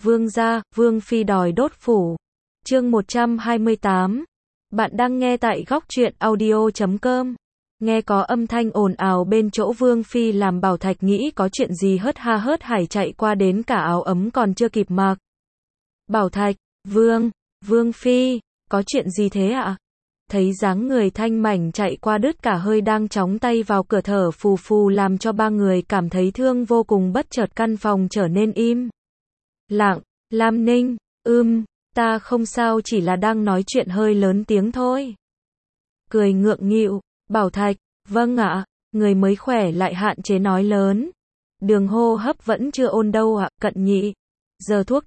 Vương gia, Vương phi đòi đốt phủ. Chương 128. Bạn đang nghe tại góc truyện audio.com. Nghe có âm thanh ồn ào bên chỗ Vương phi làm Bảo Thạch nghĩ có chuyện gì hớt ha hớt hải chạy qua đến cả áo ấm còn chưa kịp mặc. Bảo Thạch, Vương phi, có chuyện gì thế ạ? Thấy dáng người thanh mảnh chạy qua đứt cả hơi đang chóng tay vào cửa thở phù phù làm cho ba người cảm thấy thương vô cùng, bất chợt căn phòng trở nên im lặng. Lam Ninh, ta không sao, chỉ là đang nói chuyện hơi lớn tiếng thôi. Cười ngượng nghịu, Bảo Thạch, vâng ạ, người mới khỏe lại hạn chế nói lớn. Đường hô hấp vẫn chưa ổn đâu ạ, Cận Nhị. Giờ thuốc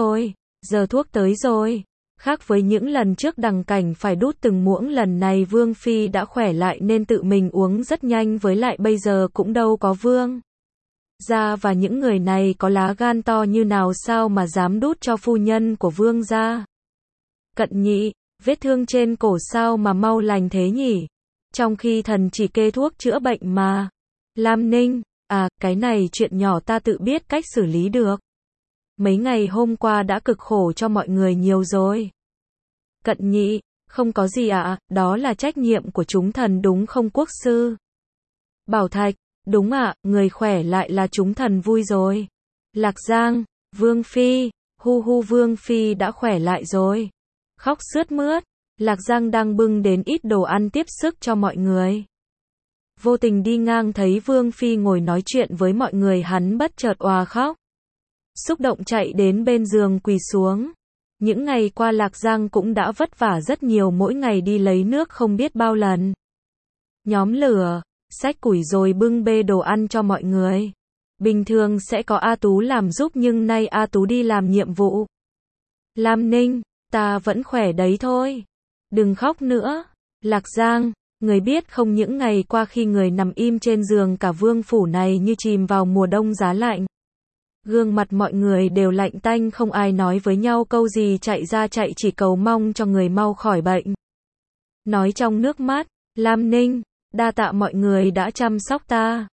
tới rồi. Khác với những lần trước Đằng Cảnh phải đút từng muỗng, lần này Vương phi đã khỏe lại nên tự mình uống rất nhanh, với lại bây giờ cũng đâu có Vương gia và những người này có lá gan to như nào sao mà dám đút cho phu nhân của Vương gia. Cận Nhị, vết thương trên cổ sao mà mau lành thế nhỉ? Trong khi thần chỉ kê thuốc chữa bệnh mà. Lam Ninh, cái này chuyện nhỏ ta tự biết cách xử lý được. Mấy ngày hôm qua đã cực khổ cho mọi người nhiều rồi. Cận Nhị, không có gì ạ, đó là trách nhiệm của chúng thần đúng không quốc sư? Bảo Thạch, đúng ạ, người khỏe lại là chúng thần vui rồi. Lạc Giang, Vương phi, Vương phi đã khỏe lại rồi. Khóc sướt mướt, Lạc Giang đang bưng đến ít đồ ăn tiếp sức cho mọi người. Vô tình đi ngang thấy Vương phi ngồi nói chuyện với mọi người, hắn bất chợt òa khóc. Xúc động chạy đến bên giường quỳ xuống. Những ngày qua Lạc Giang cũng đã vất vả rất nhiều, mỗi ngày đi lấy nước không biết bao lần. Nhóm lửa, xách củi rồi bưng bê đồ ăn cho mọi người. Bình thường sẽ có A Tú làm giúp nhưng nay A Tú đi làm nhiệm vụ. Lam Ninh, ta vẫn khỏe đấy thôi. Đừng khóc nữa. Lạc Giang, người biết không, những ngày qua khi người nằm im trên giường, cả vương phủ này như chìm vào mùa đông giá lạnh. Gương mặt mọi người đều lạnh tanh, không ai nói với nhau câu gì, chạy ra chạy chỉ cầu mong cho người mau khỏi bệnh. Nói trong nước mắt, Lam Ninh, đa tạ mọi người đã chăm sóc ta.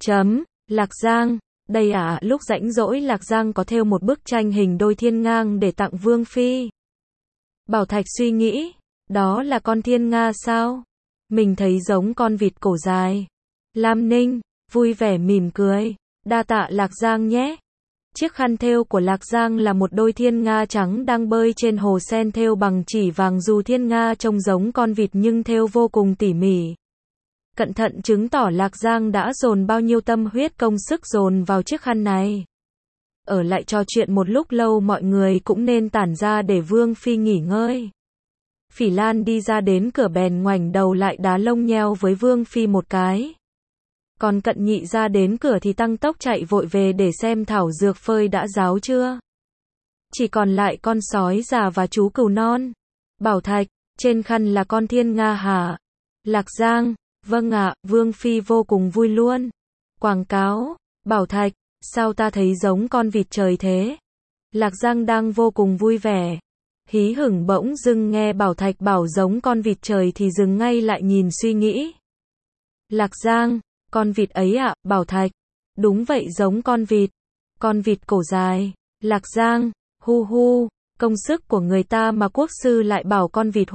Lạc Giang, đây lúc rảnh rỗi Lạc Giang có thêu một bức tranh hình đôi thiên ngang để tặng Vương phi. Bảo Thạch suy nghĩ, đó là con thiên nga sao? Mình thấy giống con vịt cổ dài. Lam Ninh, vui vẻ mỉm cười, đa tạ Lạc Giang nhé. Chiếc khăn thêu của Lạc Giang là một đôi thiên nga trắng đang bơi trên hồ sen, thêu bằng chỉ vàng, dù thiên nga trông giống con vịt nhưng thêu vô cùng tỉ mỉ. Cẩn thận chứng tỏ Lạc Giang đã dồn bao nhiêu tâm huyết công sức dồn vào chiếc khăn này. Ở lại trò chuyện một lúc lâu, mọi người cũng nên tản ra để Vương phi nghỉ ngơi. Phỉ Lan đi ra đến cửa bèn ngoảnh đầu lại đá lông nheo với Vương phi một cái. Còn Cận Nhị ra đến cửa thì tăng tốc chạy vội về để xem thảo dược phơi đã ráo chưa. Chỉ còn lại con sói già và chú cừu non. Bảo Thạch, trên khăn là con thiên nga hả? Lạc Giang, vâng ạ, Vương phi vô cùng vui luôn. Quảng cáo, Bảo Thạch, sao ta thấy giống con vịt trời thế? Lạc Giang đang vô cùng vui vẻ. Hí hửng, bỗng dưng nghe Bảo Thạch bảo giống con vịt trời thì dừng ngay lại nhìn suy nghĩ. Lạc Giang, con vịt ấy ạ, Bảo Thạch. Đúng vậy, giống con vịt cổ dài. Lạc Giang, công sức của người ta mà quốc sư lại bảo con vịt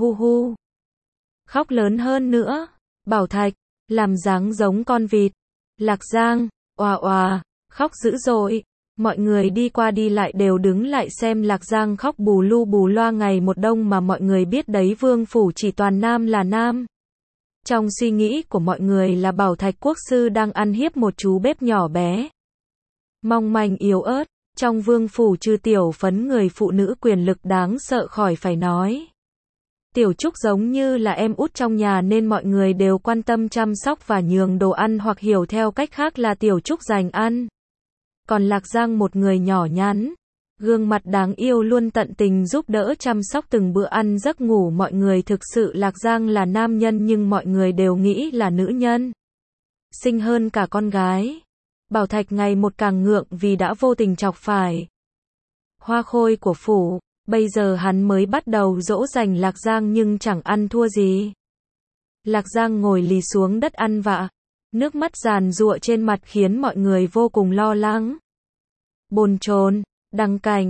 Khóc lớn hơn nữa. Bảo Thạch, làm dáng giống con vịt. Lạc Giang, khóc dữ dội. Mọi người đi qua đi lại đều đứng lại xem Lạc Giang khóc bù lu bù loa ngày một đông, mà mọi người biết đấy, vương phủ chỉ toàn nam là nam. Trong suy nghĩ của mọi người là Bảo Thạch quốc sư đang ăn hiếp một chú bếp nhỏ bé, mong manh yếu ớt. Trong vương phủ trừ Tiểu Phấn, người phụ nữ quyền lực đáng sợ khỏi phải nói. Tiểu Trúc giống như là em út trong nhà nên mọi người đều quan tâm chăm sóc và nhường đồ ăn, hoặc hiểu theo cách khác là Tiểu Trúc dành ăn. Còn Lạc Giang, một người nhỏ nhắn, gương mặt đáng yêu, luôn tận tình giúp đỡ chăm sóc từng bữa ăn giấc ngủ mọi người. Thực sự Lạc Giang là nam nhân nhưng mọi người đều nghĩ là nữ nhân, xinh hơn cả con gái. Bảo Thạch ngày một càng ngượng vì đã vô tình chọc phải hoa khôi của phủ. Bây giờ hắn mới bắt đầu dỗ dành Lạc Giang nhưng chẳng ăn thua gì. Lạc Giang ngồi lì xuống đất ăn vạ. Nước mắt giàn giụa trên mặt khiến mọi người vô cùng lo lắng. Bồn chồn, Đằng Cảnh,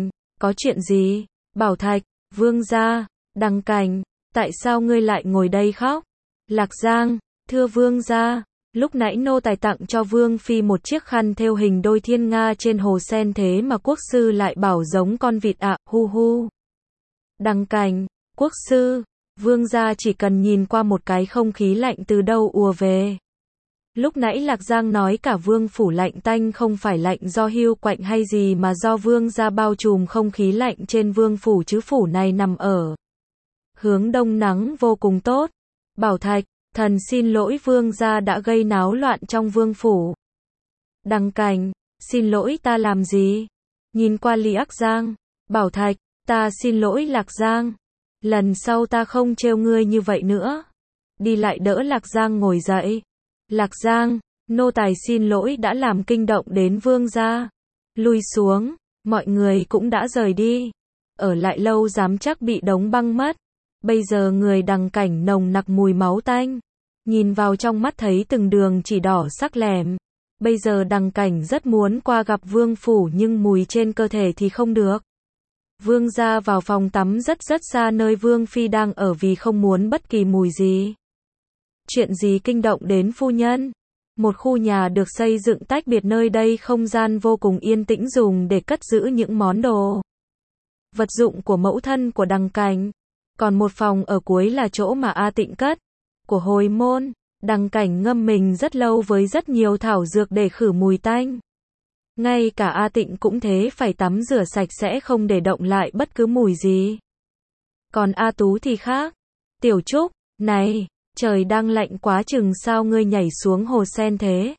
Có chuyện gì? Bảo Thạch, Vương gia, Đằng Cảnh, tại sao ngươi lại ngồi đây khóc? Lạc Giang, thưa Vương gia, lúc nãy nô tài tặng cho Vương Phi một chiếc khăn thêu hình đôi thiên nga trên hồ sen thế mà quốc sư lại bảo giống con vịt ạ, hu hu. Đằng Cảnh, quốc sư, Vương gia chỉ cần nhìn qua một cái không khí lạnh từ đâu ùa về. Lúc nãy Lạc Giang nói cả vương phủ lạnh tanh không phải lạnh do hưu quạnh hay gì mà do vương gia bao trùm không khí lạnh trên vương phủ chứ phủ này nằm ở hướng đông nắng vô cùng tốt. Bảo Thạch, thần xin lỗi vương gia đã gây náo loạn trong vương phủ. Đằng Cảnh, xin lỗi ta làm gì? Nhìn qua Lạc Giang, Bảo Thạch, ta xin lỗi Lạc Giang. Lần sau ta không trêu ngươi như vậy nữa. Đi lại đỡ Lạc Giang ngồi dậy. Lạc Giang, nô tài xin lỗi đã làm kinh động đến vương gia. Lui xuống, mọi người cũng đã rời đi. Ở lại lâu dám chắc bị đóng băng mất. Bây giờ người Đằng Cảnh nồng nặc mùi máu tanh. Nhìn vào trong mắt thấy từng đường chỉ đỏ sắc lẻm. Bây giờ Đằng Cảnh rất muốn qua gặp vương phủ nhưng mùi trên cơ thể thì không được. Vương gia vào phòng tắm rất xa nơi Vương Phi đang ở vì không muốn bất kỳ mùi gì. Chuyện gì kinh động đến phu nhân? Một khu nhà được xây dựng tách biệt nơi đây không gian vô cùng yên tĩnh dùng để cất giữ những món đồ vật dụng của mẫu thân của Đằng Cảnh. Còn một phòng ở cuối là chỗ mà A Tịnh cất của hồi môn. Đằng Cảnh ngâm mình rất lâu với rất nhiều thảo dược để khử mùi tanh. Ngay cả A Tịnh cũng thế, phải tắm rửa sạch sẽ không để động lại bất cứ mùi gì. Còn A Tú thì khác. Tiểu Trúc, này, trời đang lạnh quá chừng sao ngươi nhảy xuống hồ sen thế?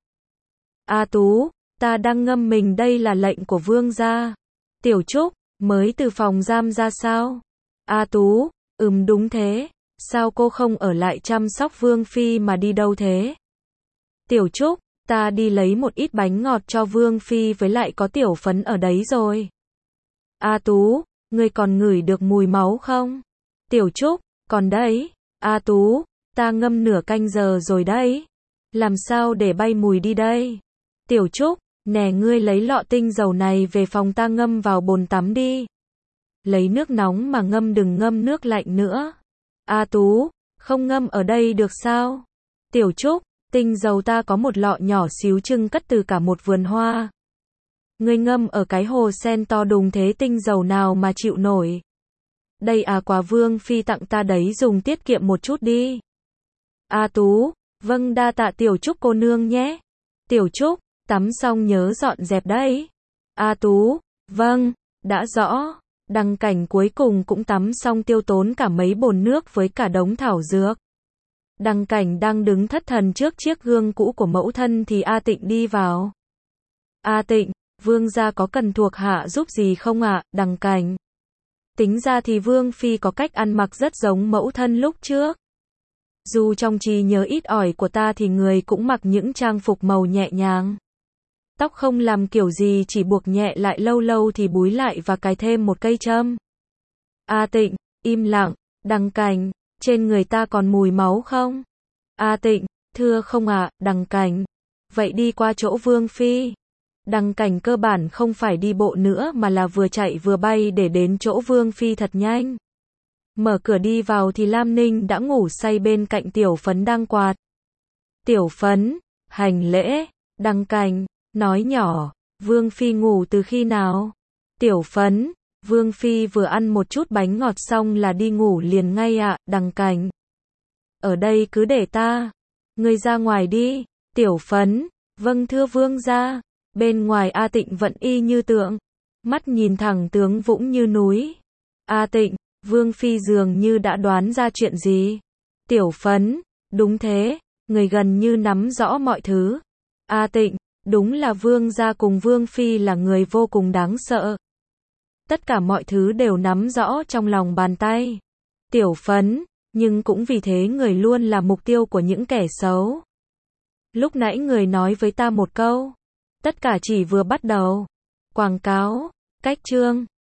A Tú, ta đang ngâm mình đây là lệnh của vương gia. Tiểu Trúc, mới từ phòng giam ra sao? A Tú, đúng thế, sao cô không ở lại chăm sóc Vương Phi mà đi đâu thế? Tiểu Trúc, ta đi lấy một ít bánh ngọt cho Vương Phi với lại có tiểu phấn ở đấy rồi. A Tú, ngươi còn ngửi được mùi máu không? Tiểu Trúc, còn đấy. A Tú, ta ngâm nửa canh giờ rồi đấy. Làm sao để bay mùi đi đây? Tiểu Trúc, nè ngươi lấy lọ tinh dầu này về phòng ta ngâm vào bồn tắm đi. Lấy nước nóng mà ngâm đừng ngâm nước lạnh nữa. A Tú, không ngâm ở đây được sao? Tiểu Trúc, tinh dầu ta có một lọ nhỏ xíu trưng cất từ cả một vườn hoa. Ngươi ngâm ở cái hồ sen to đùng thế tinh dầu nào mà chịu nổi. Đây à, quà Vương Phi tặng ta đấy, dùng tiết kiệm một chút đi. A Tú, vâng đa tạ Tiểu Trúc cô nương nhé. Tiểu Trúc, tắm xong nhớ dọn dẹp đấy. A Tú, vâng, đã rõ. Đằng Cảnh cuối cùng cũng tắm xong tiêu tốn cả mấy bồn nước với cả đống thảo dược. Đằng Cảnh đang đứng thất thần trước chiếc gương cũ của mẫu thân thì A Tịnh đi vào. A Tịnh, vương gia có cần thuộc hạ giúp gì không ạ? Đằng Cảnh. Tính ra thì Vương Phi có cách ăn mặc rất giống mẫu thân lúc trước. Dù trong trí nhớ ít ỏi của ta thì người cũng mặc những trang phục màu nhẹ nhàng. Tóc không làm kiểu gì, chỉ buộc nhẹ lại, lâu lâu thì búi lại và cài thêm một cây châm. A Tịnh, im lặng. Đằng Cảnh, trên người ta còn mùi máu không? A Tịnh, thưa không ạ. Đằng Cảnh, vậy đi qua chỗ Vương Phi. Đằng Cảnh cơ bản không phải đi bộ nữa mà là vừa chạy vừa bay để đến chỗ Vương Phi thật nhanh. Mở cửa đi vào thì Lam Ninh đã ngủ say bên cạnh Tiểu Phấn đang quạt. Tiểu Phấn, hành lễ. Đằng Cảnh, nói nhỏ, Vương Phi ngủ từ khi nào? Tiểu Phấn, Vương Phi vừa ăn một chút bánh ngọt xong là đi ngủ liền ngay ạ. Đằng Cảnh, ở đây cứ để ta. Ngươi ra ngoài đi. Tiểu Phấn, vâng thưa vương gia. Bên ngoài A Tịnh vẫn y như tượng, mắt nhìn thẳng tướng vũng như núi. A Tịnh, Vương Phi dường như đã đoán ra chuyện gì. Tiểu Phấn, đúng thế, người gần như nắm rõ mọi thứ. A Tịnh, đúng là vương gia cùng Vương Phi là người vô cùng đáng sợ. Tất cả mọi thứ đều nắm rõ trong lòng bàn tay. Tiểu Phấn, nhưng cũng vì thế người luôn là mục tiêu của những kẻ xấu. Lúc nãy người nói với ta một câu. Tất cả chỉ vừa bắt đầu. Quảng cáo, cách chương.